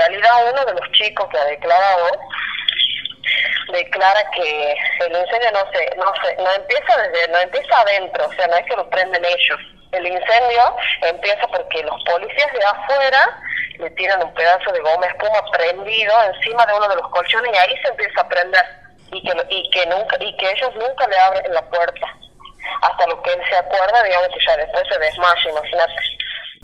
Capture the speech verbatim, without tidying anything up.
realidad uno de los chicos que ha declarado declara que el incendio no se, no se, no empieza desde, no empieza adentro, o sea, no es que lo prenden ellos. El incendio empieza porque los policías de afuera le tiran un pedazo de goma espuma prendido encima de uno de los colchones y ahí se empieza a prender y que y que nunca y que ellos nunca le abren la puerta hasta lo que él se acuerda, digamos que ya después se desmaya, imagínate.